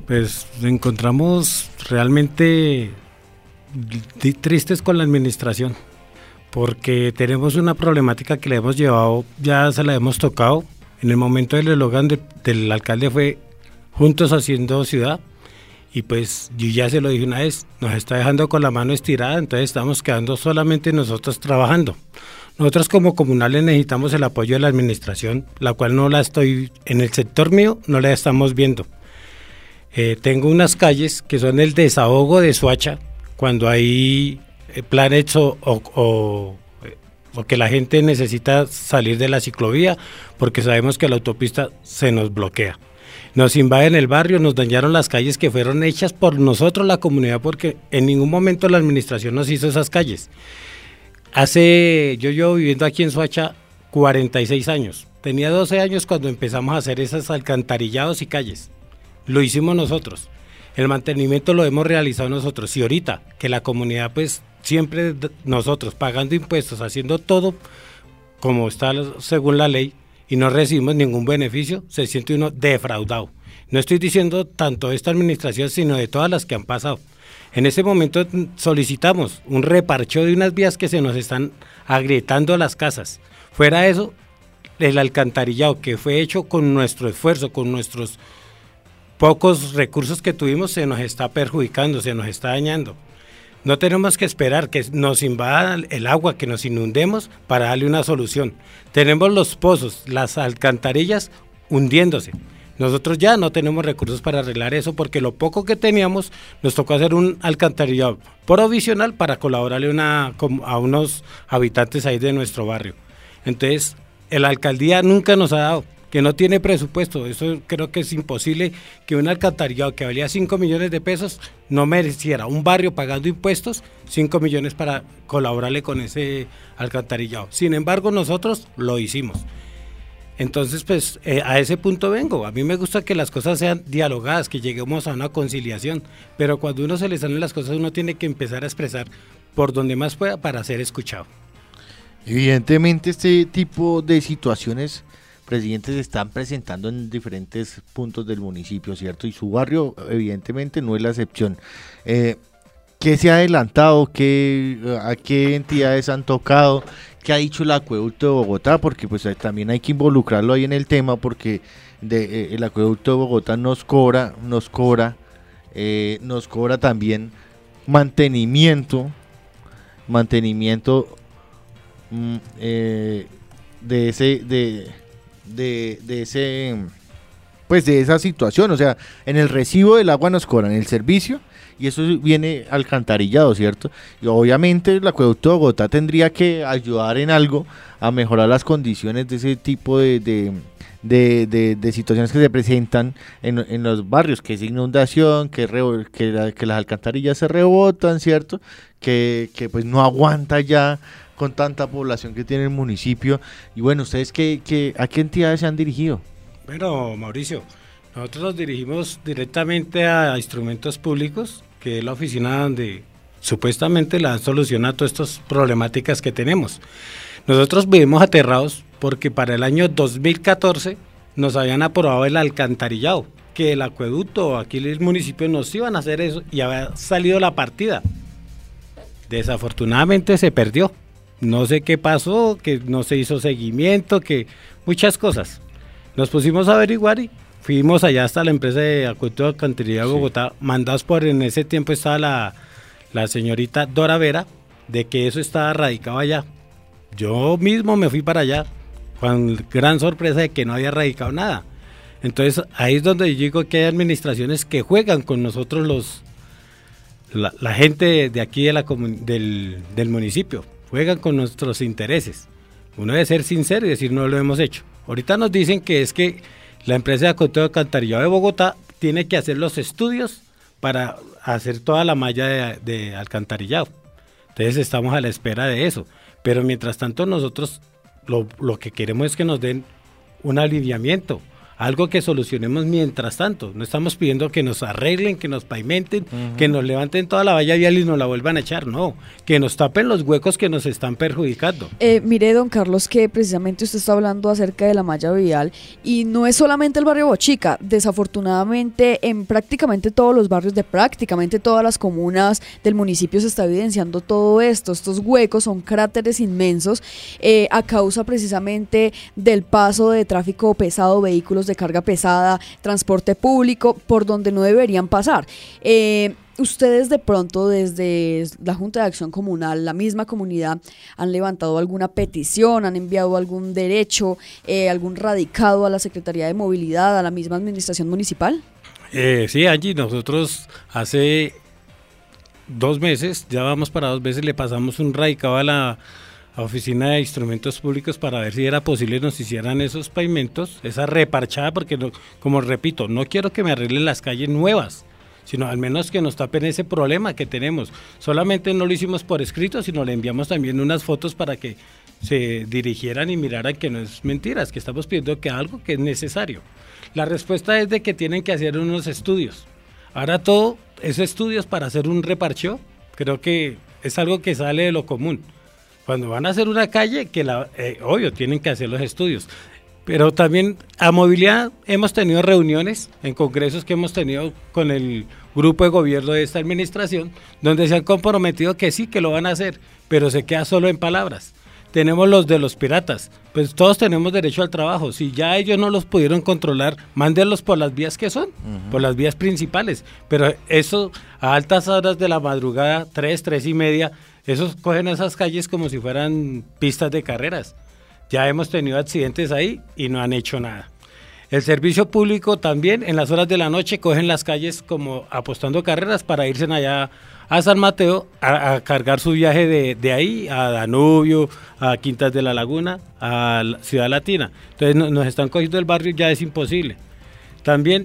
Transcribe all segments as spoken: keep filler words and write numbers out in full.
Pues nos encontramos realmente tristes con la administración, porque tenemos una problemática que le hemos llevado, ya se la hemos tocado. En el momento del eslogan de, del alcalde fue juntos haciendo ciudad, y pues yo ya se lo dije una vez, nos está dejando con la mano estirada, entonces estamos quedando solamente nosotros trabajando. Nosotros como comunales necesitamos el apoyo de la administración, la cual no la estoy, en el sector mío no la estamos viendo. Eh, tengo unas calles que son el desahogo de Soacha, cuando hay planes o, o, o, o que la gente necesita salir de la ciclovía, porque sabemos que la autopista se nos bloquea. Nos invaden el barrio, nos dañaron las calles que fueron hechas por nosotros, la comunidad, porque en ningún momento la administración nos hizo esas calles. Hace, yo llevo viviendo aquí en Soacha cuarenta y seis años, tenía doce años cuando empezamos a hacer esos alcantarillados y calles, lo hicimos nosotros, el mantenimiento lo hemos realizado nosotros, y ahorita que la comunidad pues siempre nosotros pagando impuestos, haciendo todo como está según la ley y no recibimos ningún beneficio, se siente uno defraudado. No estoy diciendo tanto de esta administración sino de todas las que han pasado. En ese momento solicitamos un reparcheo de unas vías que se nos están agrietando las casas. Fuera de eso, el alcantarillado que fue hecho con nuestro esfuerzo, con nuestros pocos recursos que tuvimos, se nos está perjudicando, se nos está dañando. No tenemos que esperar que nos invada el agua, que nos inundemos para darle una solución. Tenemos los pozos, las alcantarillas hundiéndose. Nosotros ya no tenemos recursos para arreglar eso, porque lo poco que teníamos nos tocó hacer un alcantarillado provisional para colaborarle una, a unos habitantes ahí de nuestro barrio. Entonces, la alcaldía nunca nos ha dado, que no tiene presupuesto. Eso creo que es imposible que un alcantarillado que valía cinco millones de pesos no mereciera un barrio pagando impuestos cinco millones para colaborarle con ese alcantarillado. Sin embargo, nosotros lo hicimos. Entonces, pues, eh, a ese punto vengo. A mí me gusta que las cosas sean dialogadas, que lleguemos a una conciliación, pero cuando uno se le salen las cosas, uno tiene que empezar a expresar por donde más pueda para ser escuchado. Evidentemente, este tipo de situaciones, presidente, se están presentando en diferentes puntos del municipio, ¿cierto? Y su barrio, evidentemente, no es la excepción. Eh, ¿Qué se ha adelantado? ¿Qué, ¿A qué entidades han tocado? ¿Qué ha dicho el acueducto de Bogotá? Porque pues también hay que involucrarlo ahí en el tema, porque de, eh, el acueducto de Bogotá nos cobra, nos cobra, eh, nos cobra también mantenimiento, mantenimiento mm, eh, de ese, de, de, de ese, pues de esa situación. O sea, en el recibo del agua nos cobran el servicio, y eso viene alcantarillado, ¿cierto? Y obviamente el acueducto de Bogotá tendría que ayudar en algo a mejorar las condiciones de ese tipo de, de, de, de, de situaciones que se presentan en, en los barrios, que es inundación, que, re, que, la, que las alcantarillas se rebotan, ¿cierto? Que, que pues no aguanta ya con tanta población que tiene el municipio. Y bueno, ¿ustedes qué, qué, a qué entidades se han dirigido? Bueno, Mauricio, nosotros nos dirigimos directamente a instrumentos públicos, que es la oficina donde supuestamente la dan solución a todas estas problemáticas que tenemos. Nosotros vivimos aterrados porque para el año dos mil catorce nos habían aprobado el alcantarillado, que el acueducto, aquí en el municipio nos iban a hacer eso y había salido la partida. Desafortunadamente se perdió. No sé qué pasó, que no se hizo seguimiento, que muchas cosas. Nos pusimos a averiguar y fuimos allá hasta la empresa de acueducto de alcantarillado de Bogotá, sí, mandados por, en ese tiempo estaba la, la señorita Dora Vera, de que eso estaba radicado allá. Yo mismo me fui para allá, con gran sorpresa de que no había radicado nada. Entonces ahí es donde yo digo que hay administraciones que juegan con nosotros, los la, la gente de aquí de la, del, del municipio, juegan con nuestros intereses. Uno debe ser sincero y decir no lo hemos hecho. Ahorita nos dicen que es que la empresa de acueducto de alcantarillado de Bogotá tiene que hacer los estudios para hacer toda la malla de, de alcantarillado. Entonces estamos a la espera de eso. Pero mientras tanto nosotros lo, lo que queremos es que nos den un alineamiento. algo que solucionemos mientras tanto. No estamos pidiendo que nos arreglen, que nos pavimenten, uh-huh. que nos levanten toda la valla vial y nos la vuelvan a echar, no, que nos tapen los huecos que nos están perjudicando. Eh, mire, don Carlos, que precisamente usted está hablando acerca de la malla vial y no es solamente el barrio Bochica, desafortunadamente en prácticamente todos los barrios de prácticamente todas las comunas del municipio se está evidenciando todo esto. Estos huecos son cráteres inmensos eh, a causa precisamente del paso de tráfico pesado, vehículos de carga pesada, transporte público, por donde no deberían pasar. Eh, ustedes de pronto desde la Junta de Acción Comunal, la misma comunidad, han levantado alguna petición, han enviado algún derecho, eh, algún radicado a la Secretaría de Movilidad, a la misma administración municipal? Eh, sí, allí nosotros hace dos meses, ya vamos para dos meses, le pasamos un radicado a la Oficina de Instrumentos Públicos para ver si era posible nos hicieran esos pavimentos, esa reparchada, porque no, como repito, no quiero que me arreglen las calles nuevas, sino al menos que nos tapen ese problema que tenemos. Solamente no lo hicimos por escrito, sino le enviamos también unas fotos para que se dirigieran y miraran que no es mentiras, que estamos pidiendo que algo que es necesario. La respuesta es de que tienen que hacer unos estudios. Ahora todo es estudios para hacer un reparcheo, creo que es algo que sale de lo común. Cuando van a hacer una calle, que la, eh, obvio, tienen que hacer los estudios. Pero también a movilidad hemos tenido reuniones en congresos que hemos tenido con el grupo de gobierno de esta administración, donde se han comprometido que sí, que lo van a hacer, pero se queda solo en palabras. Tenemos los de los piratas, pues todos tenemos derecho al trabajo. Si ya ellos no los pudieron controlar, mándenlos por las vías que son, uh-huh. por las vías principales. Pero eso a altas horas de la madrugada, tres, tres y media, esos cogen esas calles como si fueran pistas de carreras. Ya hemos tenido accidentes ahí y no han hecho nada. El servicio público también en las horas de la noche cogen las calles como apostando carreras para irse allá a San Mateo a, a cargar su viaje de, de ahí a Danubio, a Quintas de la Laguna, a Ciudad Latina. Entonces no, nos están cogiendo el barrio, ya es imposible. También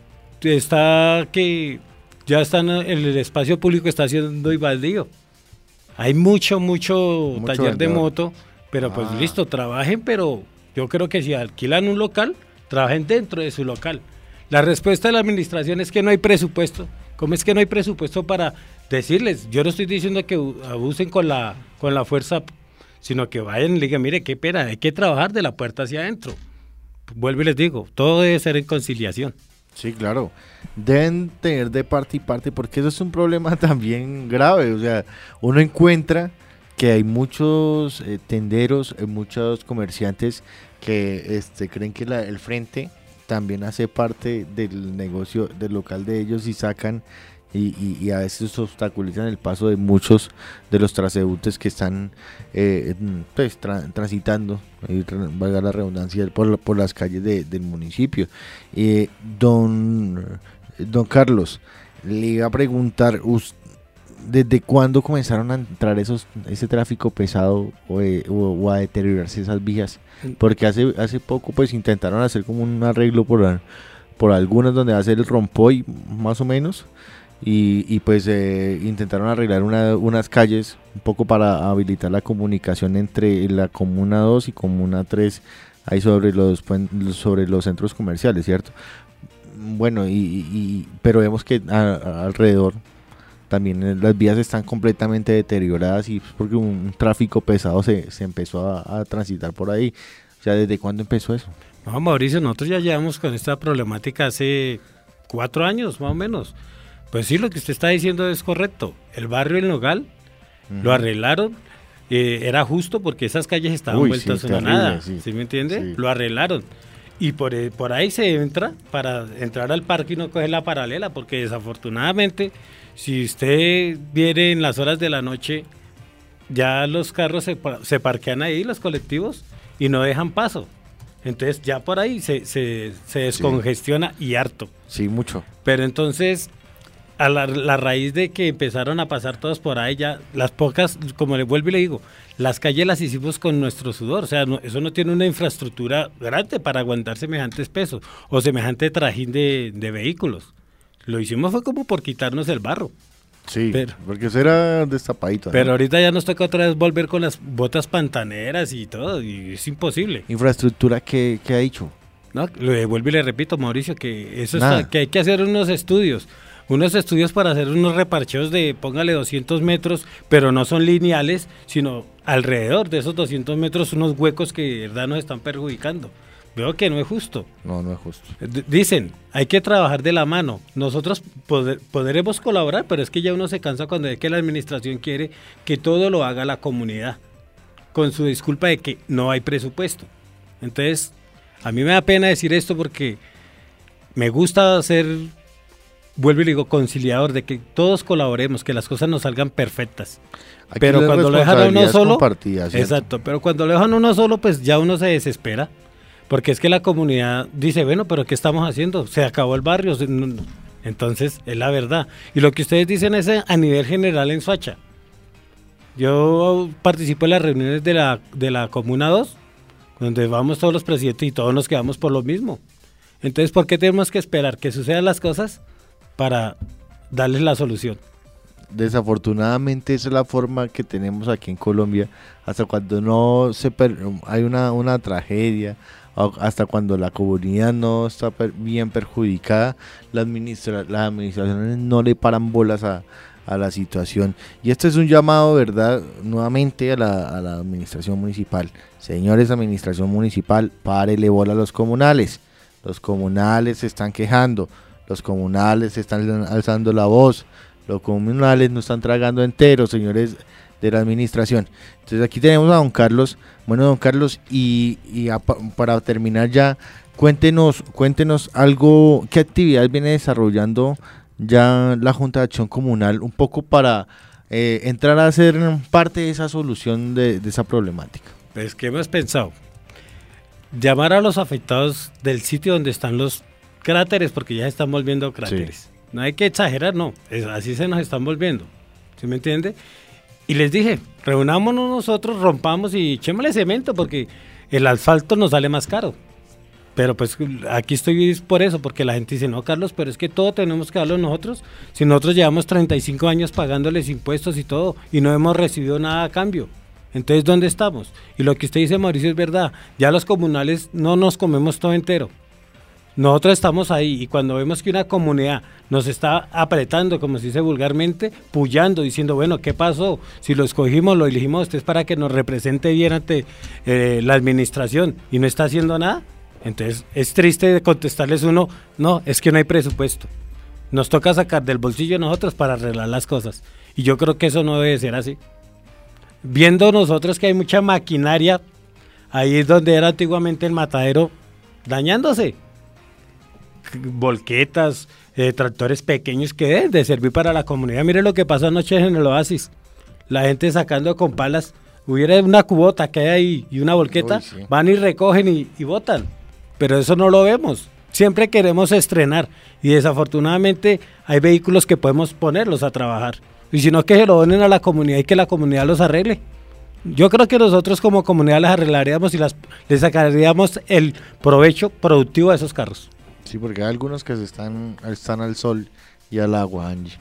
está que ya están, el espacio público está siendo baldío. Hay mucho, mucho, mucho taller vendedor. De moto, pero pues ah. listo, trabajen, pero yo creo que si alquilan un local, trabajen dentro de su local. La respuesta de la administración es que no hay presupuesto. ¿Cómo es que no hay presupuesto para decirles? Yo no estoy diciendo que abusen con la, con la fuerza, sino que vayan y digan, mire, qué pena, hay que trabajar de la puerta hacia adentro. Vuelvo y les digo, todo debe ser en conciliación. Sí, claro. Deben tener de parte y parte, porque eso es un problema también grave. O sea, uno encuentra que hay muchos eh, tenderos, eh, muchos comerciantes que este, creen que la, el frente también hace parte del negocio, del local de ellos y sacan y, y, y a veces obstaculizan el paso de muchos de los transeúntes que están eh, pues, tra transitando, y valga la redundancia, por, por las calles de, del municipio. Eh, don, don Carlos, le iba a preguntar, ¿desde cuándo comenzaron a entrar esos ese tráfico pesado o, eh, o, o a deteriorarse esas vías? Porque hace hace poco pues intentaron hacer como un arreglo por, por algunas donde hace el rompoy más o menos. Y, y pues eh, intentaron arreglar una, unas calles un poco para habilitar la comunicación entre la Comuna dos y Comuna tres, ahí sobre los, sobre los centros comerciales, ¿cierto? Bueno, y, y pero vemos que a, a alrededor también las vías están completamente deterioradas y porque un tráfico pesado se, se empezó a, a transitar por ahí. O sea, ¿desde cuándo empezó eso? No, Mauricio, nosotros ya llevamos con esta problemática hace cuatro años más o menos. Pues sí, lo que usted está diciendo es correcto. El barrio El Nogal uh-huh. lo arreglaron, eh, era justo porque esas calles estaban Uy, vueltas sí, a nada, sí. ¿sí me entiende? Sí. Lo arreglaron. Y por, por ahí se entra, para entrar al parque y no coger la paralela, porque desafortunadamente, si usted viene en las horas de la noche, ya los carros se, se parquean ahí, los colectivos, y no dejan paso. Entonces ya por ahí se, se, se descongestiona sí. y harto. Sí, mucho. Pero entonces, a la, la raíz de que empezaron a pasar todos por ahí, ya las pocas, como le vuelvo y le digo, las calles las hicimos con nuestro sudor, o sea, no, eso no tiene una infraestructura grande para aguantar semejantes pesos o semejante trajín de, de vehículos. Lo hicimos fue como por quitarnos el barro. Sí, pero, porque eso era destapadito. Pero ¿no? ahorita ya nos toca otra vez volver con las botas pantaneras y todo, y es imposible. ¿Infraestructura qué, qué ha dicho? No, le vuelvo y le repito, Mauricio, que eso Nada. está, que hay que hacer unos estudios, unos estudios para hacer unos reparcheos de, póngale doscientos metros, pero no son lineales, sino alrededor de esos doscientos metros unos huecos que de verdad nos están perjudicando. Veo que no es justo. No, no es justo. D- Dicen, hay que trabajar de la mano. Nosotros poder- podremos colaborar, pero es que ya uno se cansa cuando ve que la administración quiere que todo lo haga la comunidad, con su disculpa de que no hay presupuesto. Entonces, a mí me da pena decir esto porque me gusta ser, vuelvo y digo, conciliador, de que todos colaboremos, que las cosas nos salgan perfectas. Aquí Pero la cuando lo dejan a uno responsabilidad es solo, compartida, ¿cierto? exacto, pero cuando lo dejan a uno solo, pues ya uno se desespera, porque es que la comunidad dice, bueno, pero ¿qué estamos haciendo? Se acabó el barrio, se- no- no. Entonces es la verdad. Y lo que ustedes dicen es a nivel general en Soacha. Yo participo en las reuniones de la, de la Comuna dos, donde vamos todos los presidentes y todos nos quedamos por lo mismo. Entonces, ¿por qué tenemos que esperar que sucedan las cosas para darles la solución? Desafortunadamente esa es la forma que tenemos aquí en Colombia, hasta cuando no se per- hay una, una tragedia, o hasta cuando la comunidad no está per- bien perjudicada, la administra- las administraciones no le paran bolas a, a la situación. Y este es un llamado, ¿verdad?, nuevamente a la, a la administración municipal. Señores, administración municipal, párele bola a los comunales. Los comunales se están quejando, los comunales están alzando la voz, los comunales no están tragando enteros, señores de la administración. Entonces aquí tenemos a don Carlos. Bueno, don Carlos, y, y a, para terminar ya, cuéntenos, cuéntenos algo, qué actividades viene desarrollando ya la Junta de Acción Comunal, un poco para eh, entrar a ser parte de esa solución de, de esa problemática. Pues, ¿qué hemos pensado? Llamar a los afectados del sitio donde están los cráteres, porque ya se están volviendo cráteres. Sí. No hay que exagerar, no, es, así se nos están volviendo, ¿sí me entiende? Y les dije, reunámonos nosotros, rompamos y echémosle cemento, porque el asfalto nos sale más caro. Pero pues aquí estoy por eso, porque la gente dice, no, Carlos, pero es que todo tenemos que darlo nosotros. Si nosotros llevamos treinta y cinco años pagándoles impuestos y todo, y no hemos recibido nada a cambio. Entonces, ¿dónde estamos? Y lo que usted dice, Mauricio, es verdad. Ya los comunales no nos comemos todo entero. Nosotros estamos ahí, y cuando vemos que una comunidad nos está apretando, como se dice vulgarmente, pullando, diciendo, bueno, ¿qué pasó? Si lo escogimos, lo elegimos usted para que nos represente bien ante eh, la administración, y no está haciendo nada. Entonces es triste contestarles uno, no, es que no hay presupuesto. Nos toca sacar del bolsillo nosotros para arreglar las cosas. Y yo creo que eso no debe ser así. Viendo nosotros que hay mucha maquinaria, ahí es donde era antiguamente el matadero, dañándose. Volquetas, eh, tractores pequeños que deben de servir para la comunidad. Mire lo que pasó anoche en el Oasis. La gente sacando con palas, hubiera una cubota que hay ahí y una volqueta, uy, sí. Van y recogen y, y botan. Pero eso no lo vemos. Siempre queremos estrenar y desafortunadamente hay vehículos que podemos ponerlos a trabajar. Y si no, que se lo donen a la comunidad y que la comunidad los arregle. Yo creo que nosotros como comunidad las arreglaríamos y las, les sacaríamos el provecho productivo a esos carros. Sí, porque hay algunos que se están, están al sol y al agua, Angie.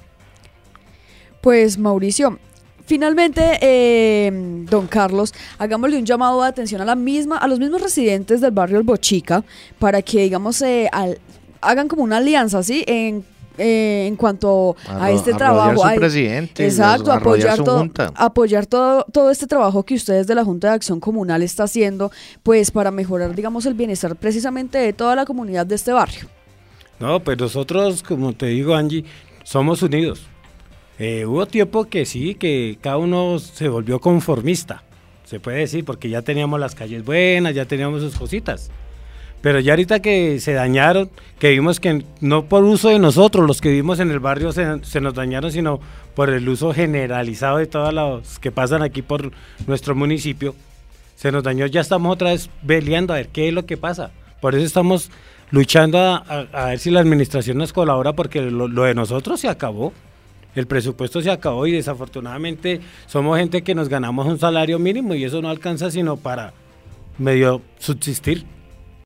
Pues Mauricio, finalmente, eh, don Carlos, hagámosle un llamado de atención a la misma, a los mismos residentes del barrio El Bochica, para que, digamos, eh, al, hagan como una alianza, ¿sí? En, eh, en cuanto a, a este a trabajo. Su a, presidente, exacto, a apoyar, todo, junta. apoyar todo, todo este trabajo que ustedes de la Junta de Acción Comunal está haciendo, pues para mejorar, digamos, el bienestar precisamente de toda la comunidad de este barrio. No, pues nosotros, como te digo, Angie, somos unidos. Eh, hubo tiempo que sí, que cada uno se volvió conformista, se puede decir, porque ya teníamos las calles buenas, ya teníamos sus cositas. Pero ya ahorita que se dañaron, que vimos que no por uso de nosotros, los que vivimos en el barrio se, se nos dañaron, sino por el uso generalizado de todos los que pasan aquí por nuestro municipio, se nos dañó, ya estamos otra vez peleando a ver qué es lo que pasa. Por eso estamos luchando a, a, a ver si la administración nos colabora, porque lo, lo de nosotros se acabó. El presupuesto se acabó y desafortunadamente somos gente que nos ganamos un salario mínimo y eso no alcanza sino para medio subsistir.